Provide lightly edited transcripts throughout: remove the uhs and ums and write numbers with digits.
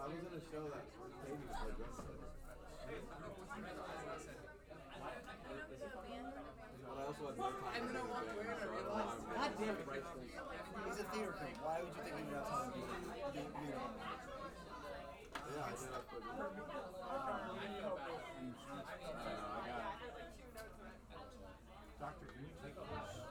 I was in a show that babies were dressed like. But I also had no time to do things, so God damn it. He's a theater kid. Why would you think he would have time to do uniform? yeah, I did that for the Doctor, can you take this?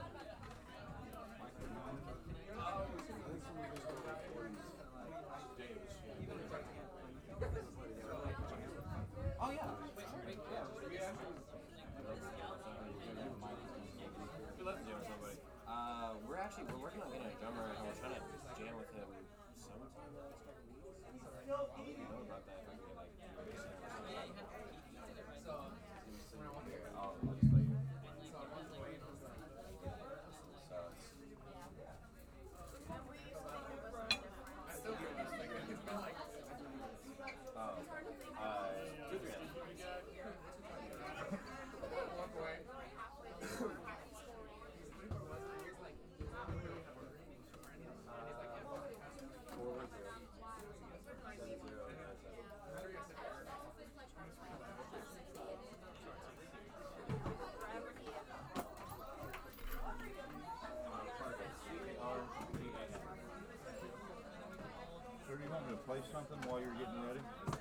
Oh yeah. We're working on getting a drummer and we're trying to jam with him sometime in the next couple weeks. I don't even know about that. If I can get like I'll just let you. So you want me to play something while you're getting ready?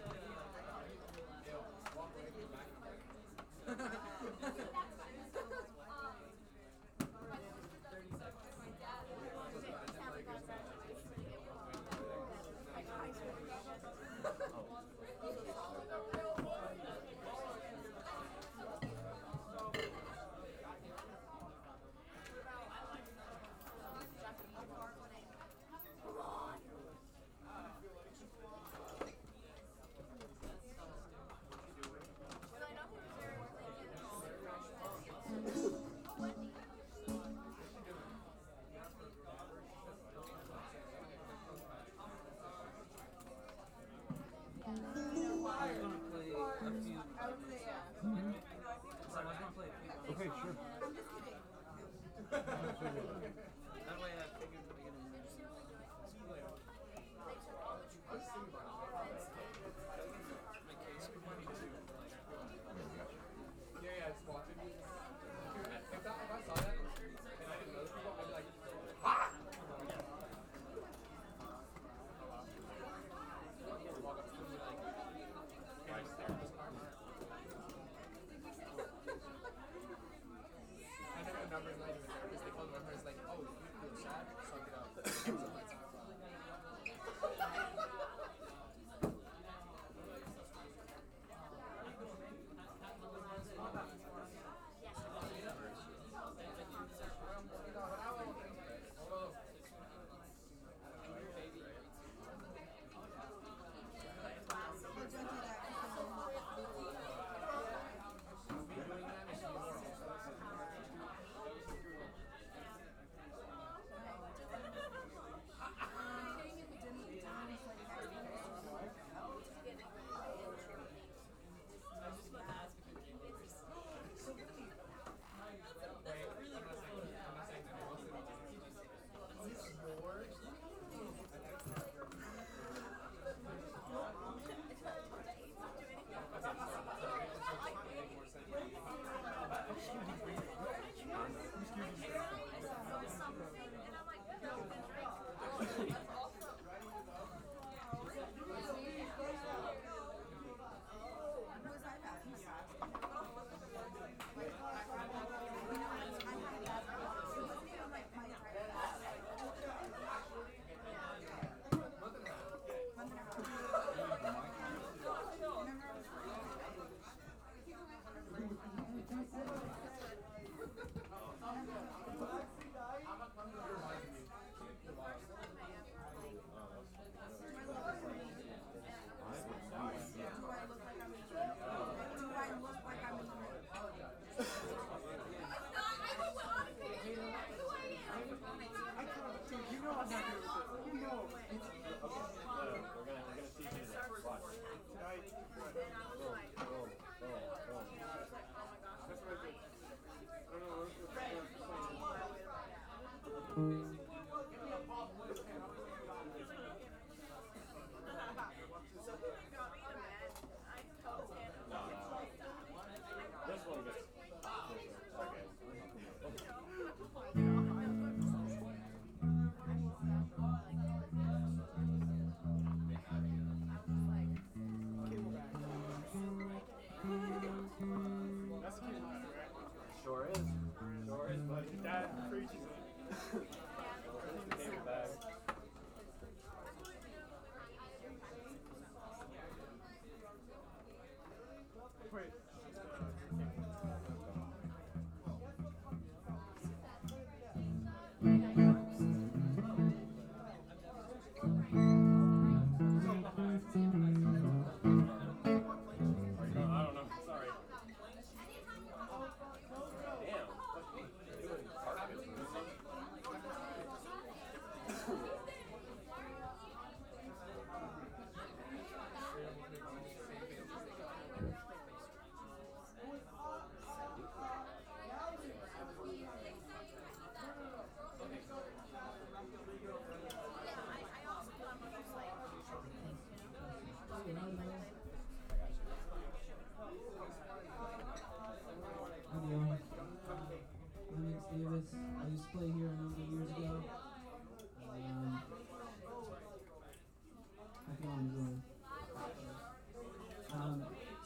Okay, sure. That way I figured we're gonna Yeah, it's watching. If I saw that and I didn't know people, I'd be like, walk up to them and be like, "Hey, just stare at this car." I never had a number in my because they call the number as like, oh, you feel sad? Suck it up. Something like that. So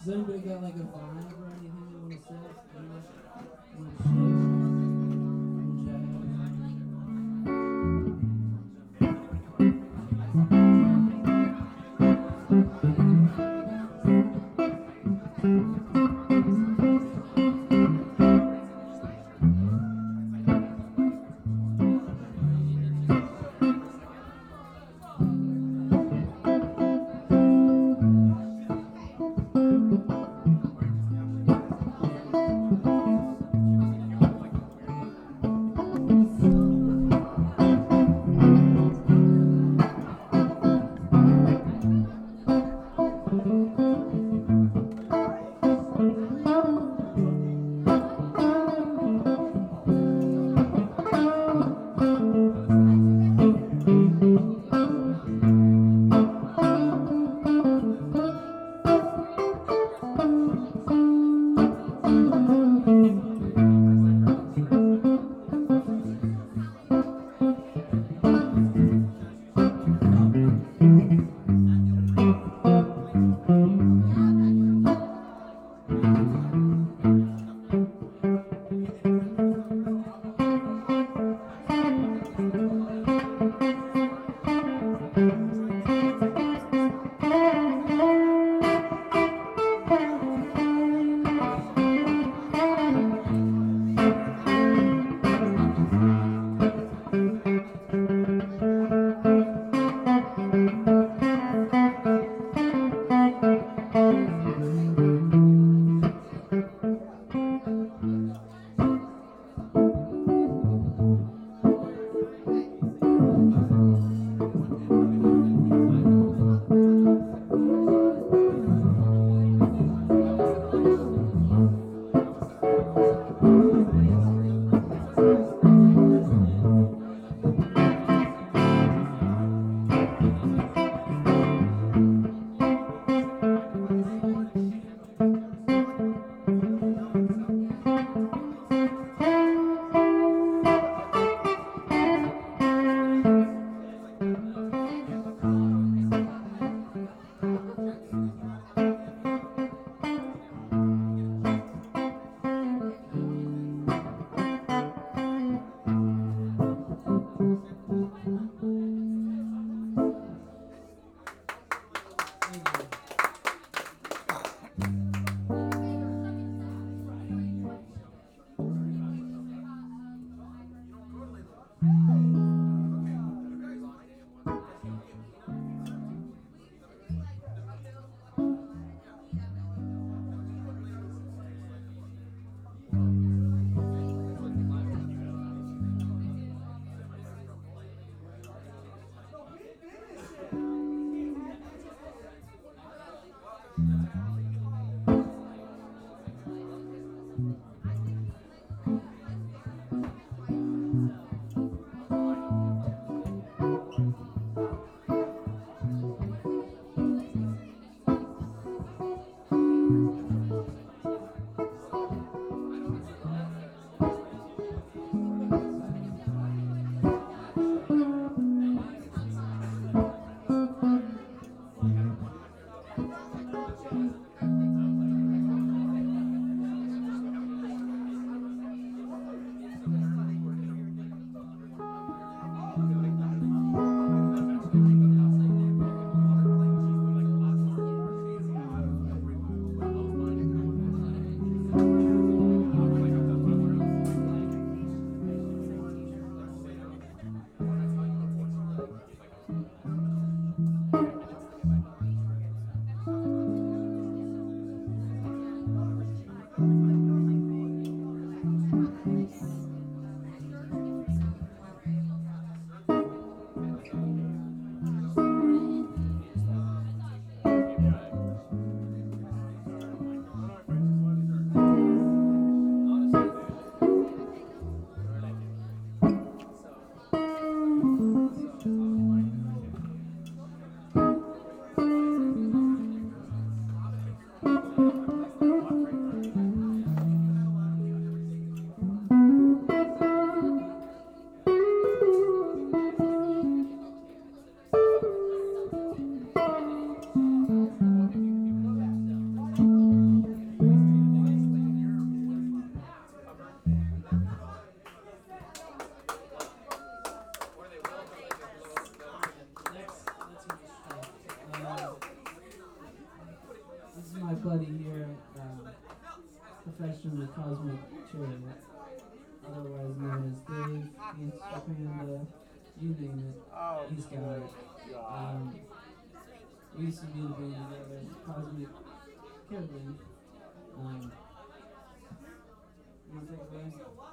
Has anybody got like a vibe or anything they want to say? Want to share? Thank you. buddy here, professional cosmic chariot, otherwise known as Dave, Panda, you name it, Oh, he's got it. We used to be in a band together, Cosmic Caroline. You want to take it away?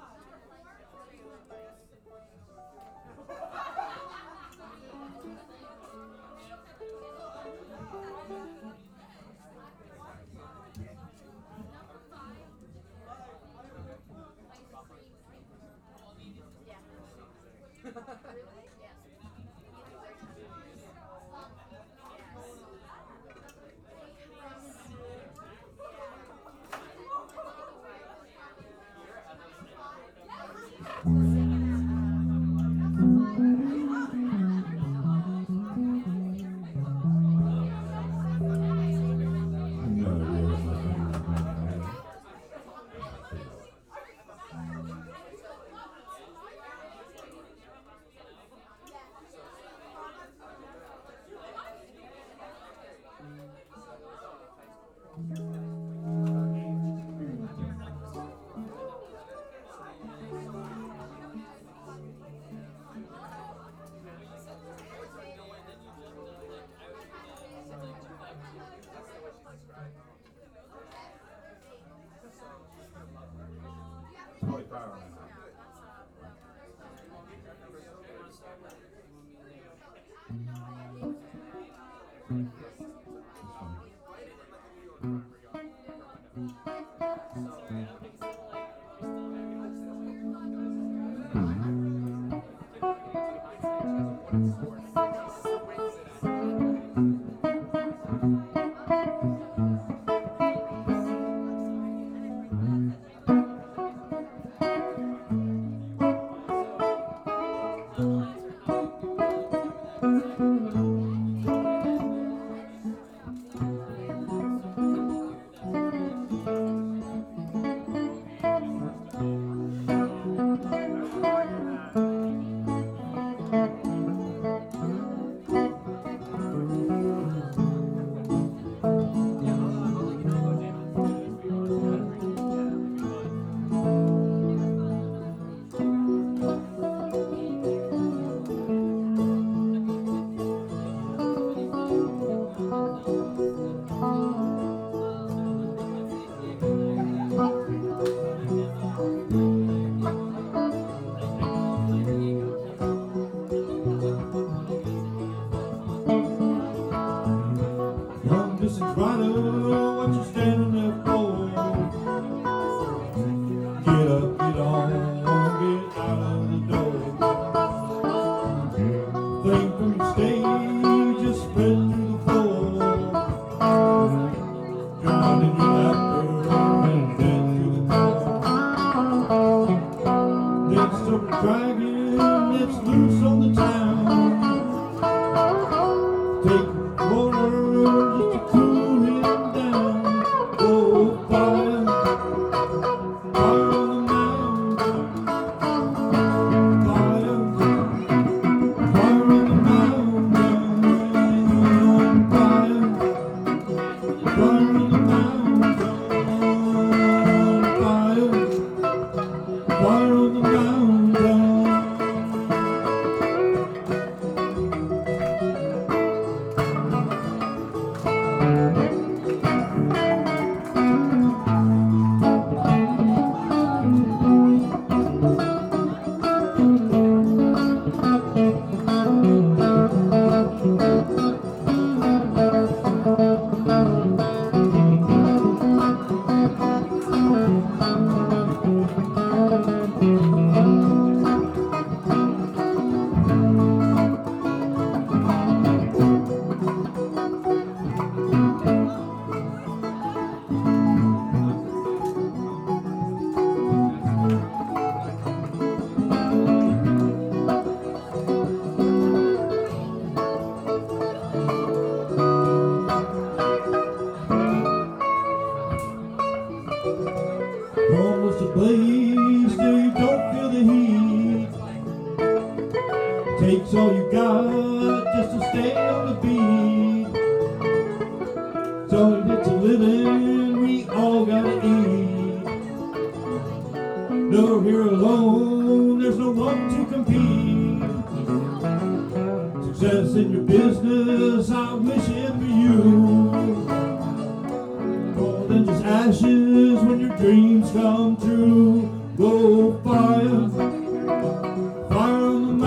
Probably power now. Young Mrs. Rider, what you standing there for? Get up, get on, get out of the door. Thing from the stage just spread through the floor. Drown in your laughter and dance through the crowd. Next up a dragon that's loose on the town. Take water just to cool him down. Oh, fire, fire on the mountain. Fire, fire on the mountain. Fire, fire on the mountain. Fire, fire on the mountain. So it's a living, we all gotta eat. No, here alone, there's no one to compete. Success in your business, I'm wishing for you. More than just ashes when your dreams come true. Go fire, fire on the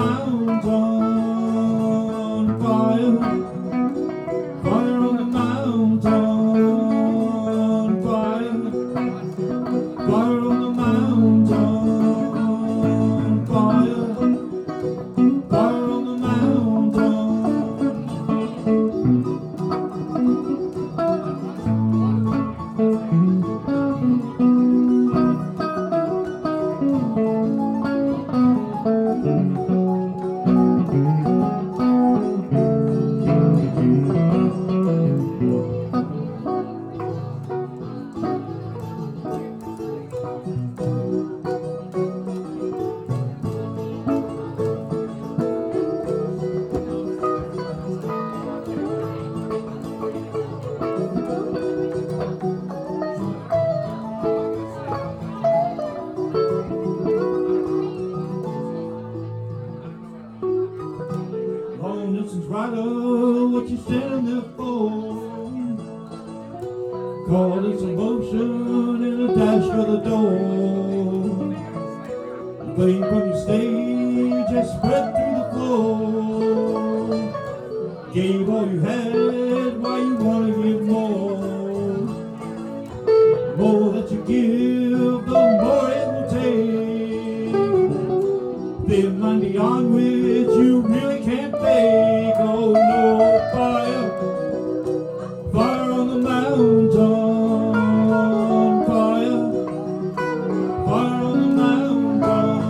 mountain, fire, fire on the mountain, fire, fire on the mountain, fire, fire on the mountain. Long distance rider, what you standing there for? Call this emotion in a dash for the door. The flame from your stage has spread through the floor. Gave all you had, why you wanna give more? The more that you give, the more it will take. Thin line beyond which you really can't fake. Oh no, fire, fire on the mountain, fire, fire on the mountain,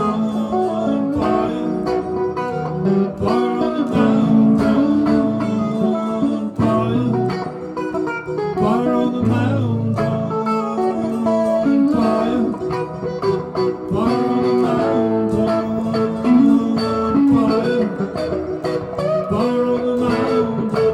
fire, fire on the mountain, fire, fire on the mountain, fire, fire on the mountain. Fire, fire on the mountain.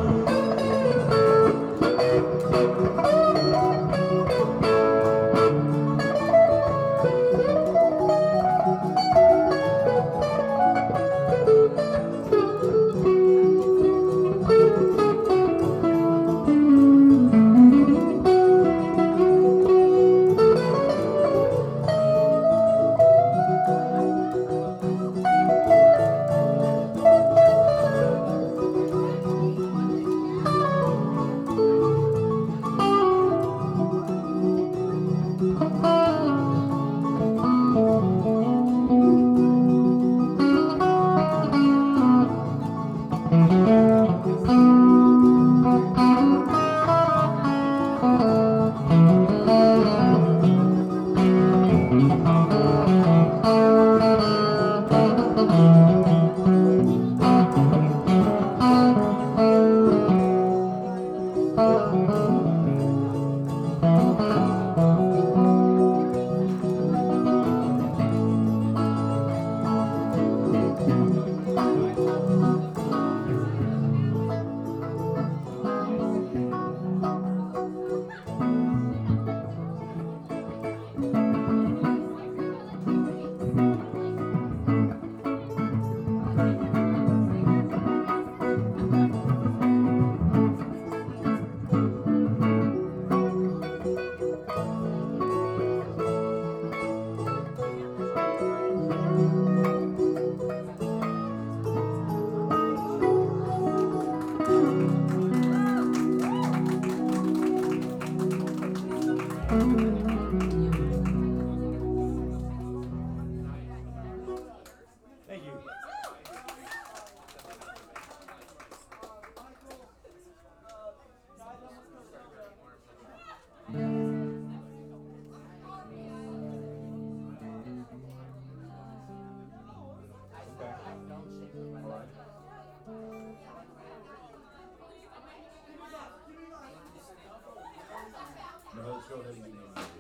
Thank you. No, let's go ahead and get in.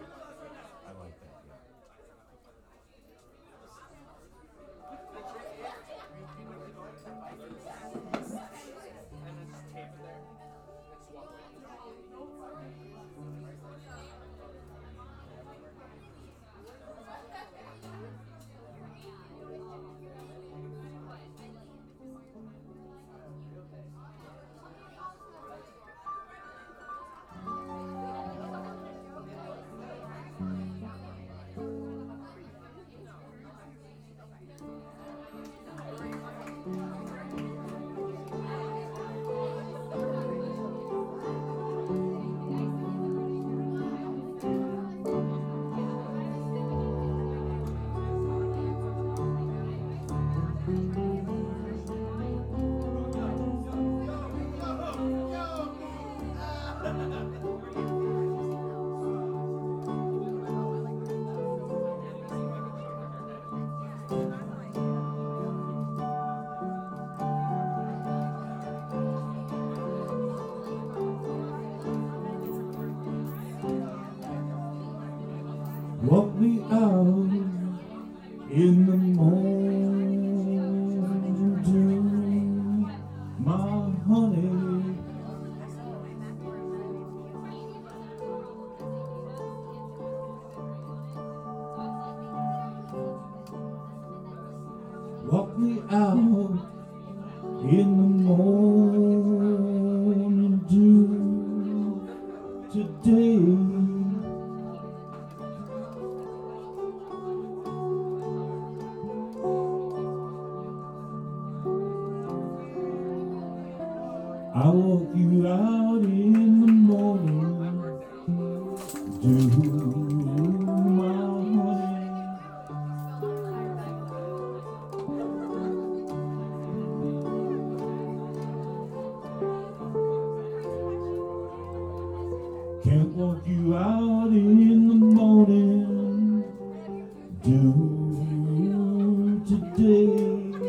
Walk me out in the morning dew, my honey. Walk me out in the morning dew today. I walk you out in the morning dew, my honey. Can't walk you out in the morning dew today.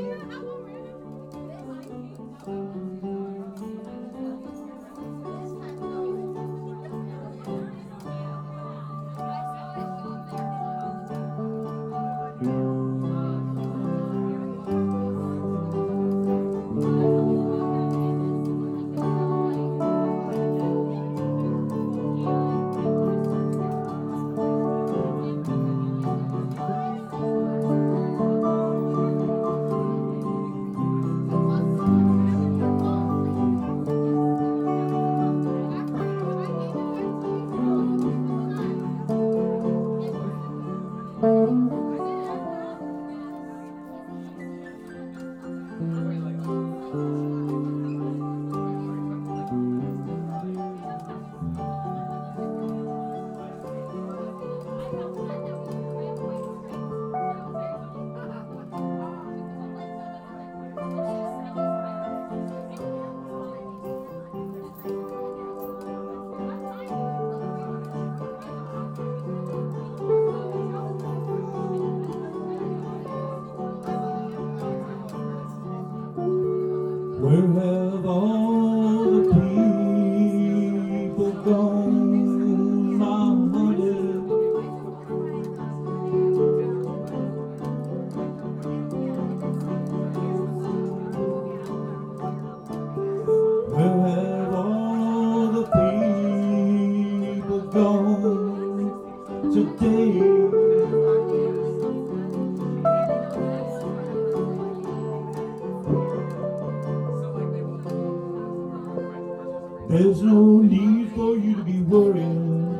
Where have all the people gone, my honey? Where have all the people gone today? There's no need for you to be worrying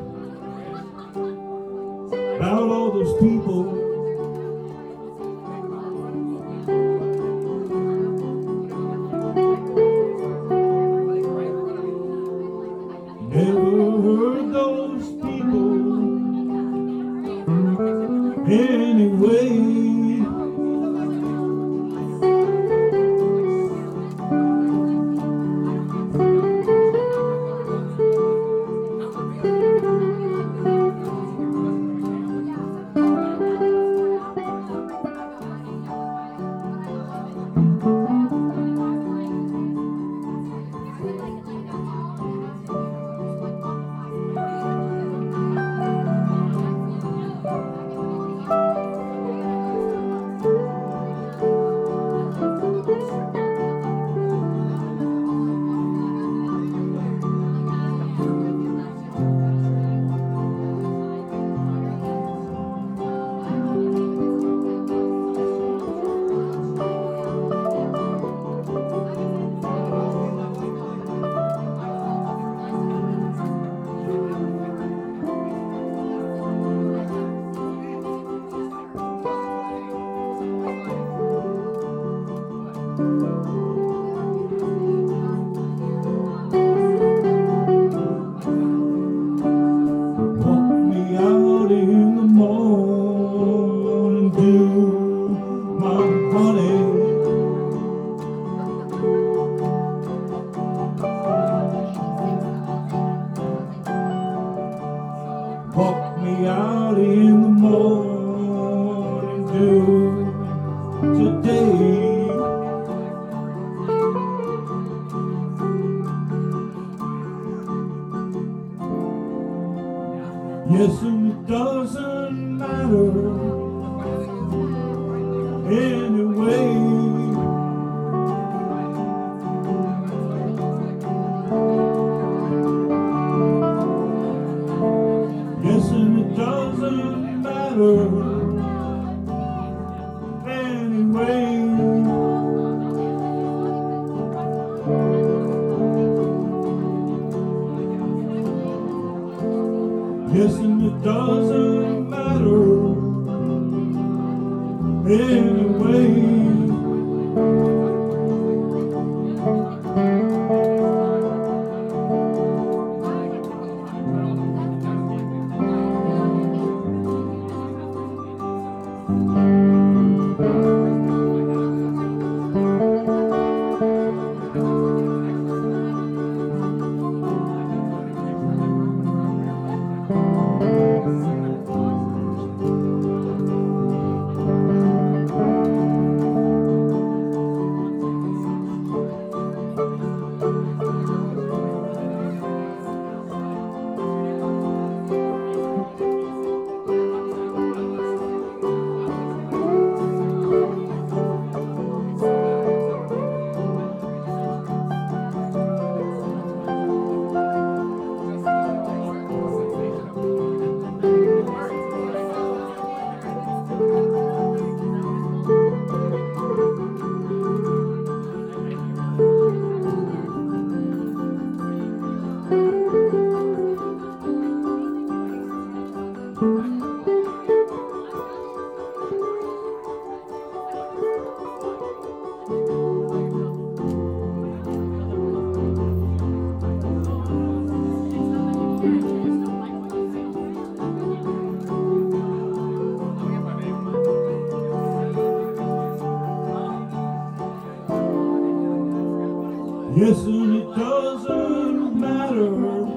about all those people. Never heard those people anyway. Yes, and a dozen matter anyway. Yes, and it doesn't matter anyway. Yes, and it doesn't matter anyway. Yes, and it doesn't matter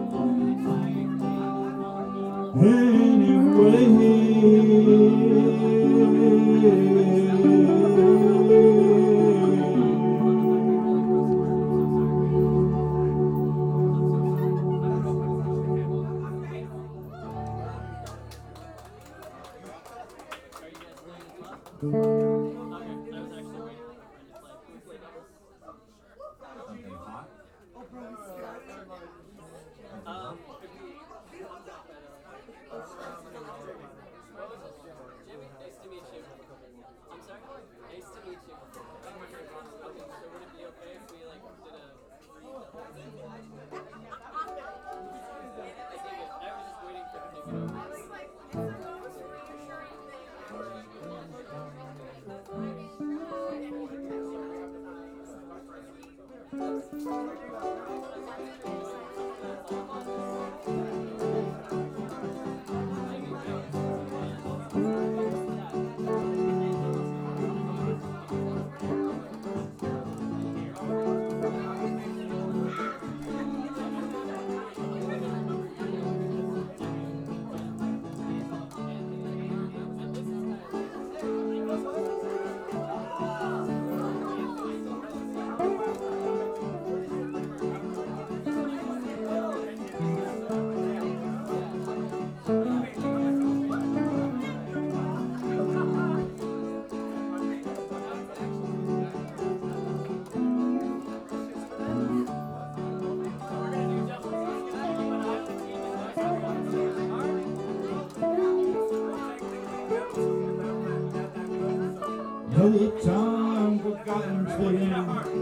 Another time forgotten thing.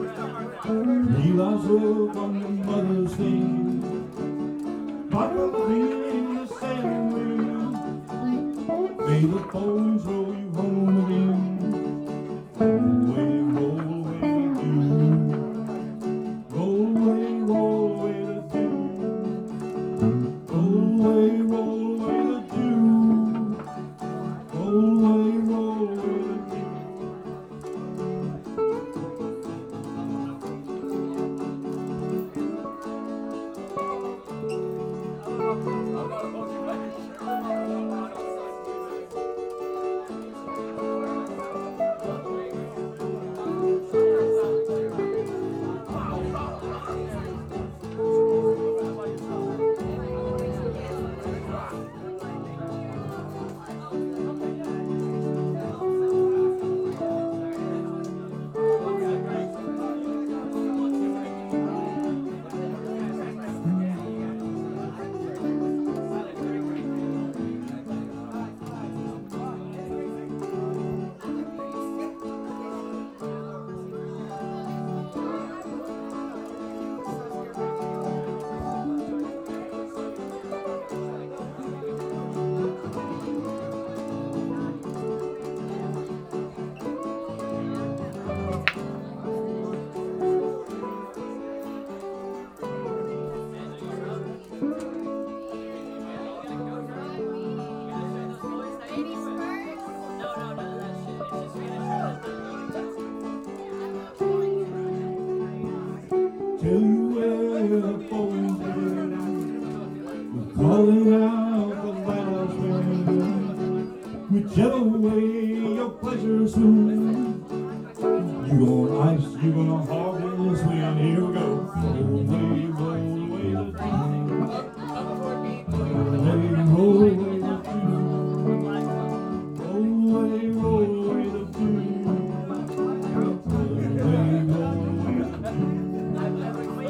Levi's robe on your mother's thing. Bottle clean the sailing wheel. May the bones roll you home again. Roll away, roll away, roll away the dew. Roll away, roll away the dew. Roll away, roll away the dew. calling out the last man. Whichever way your pleasure soon. You gonna ice, you gonna hog this wind. Here we go. Roll away the tune. Roll away the tune. Roll away the tune. Roll away the tune.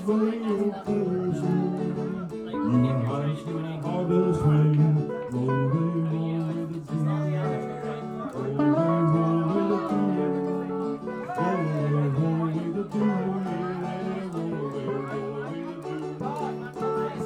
way your colors swing. You and high school harvest way. Roll, they roll with the tune. Roll, they roll with the tune. Roll, they roll with the tune. Yeah, roll, they roll with the tune.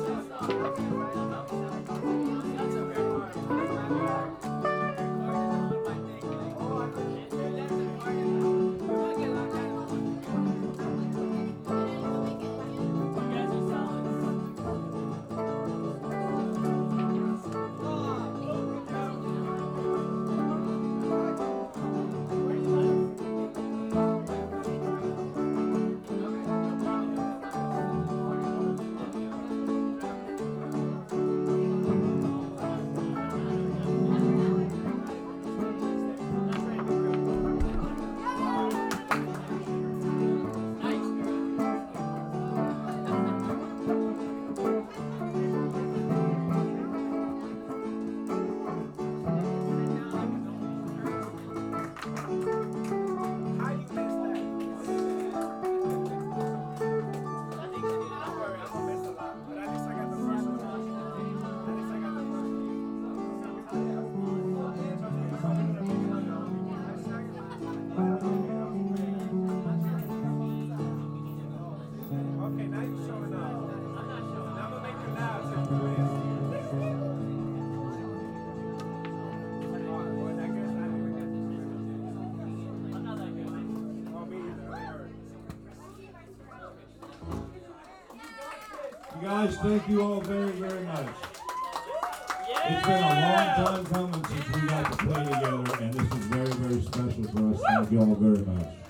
Okay, now you're showing up. Now I'm gonna make you loud so you can win. Alright, boy, that guy's not even good. I'm not that good. Oh, me either. I heard. You guys, thank you all very, very much. It's been a long time coming since we got to play together, and this is very, very special for us. Thank you all very much.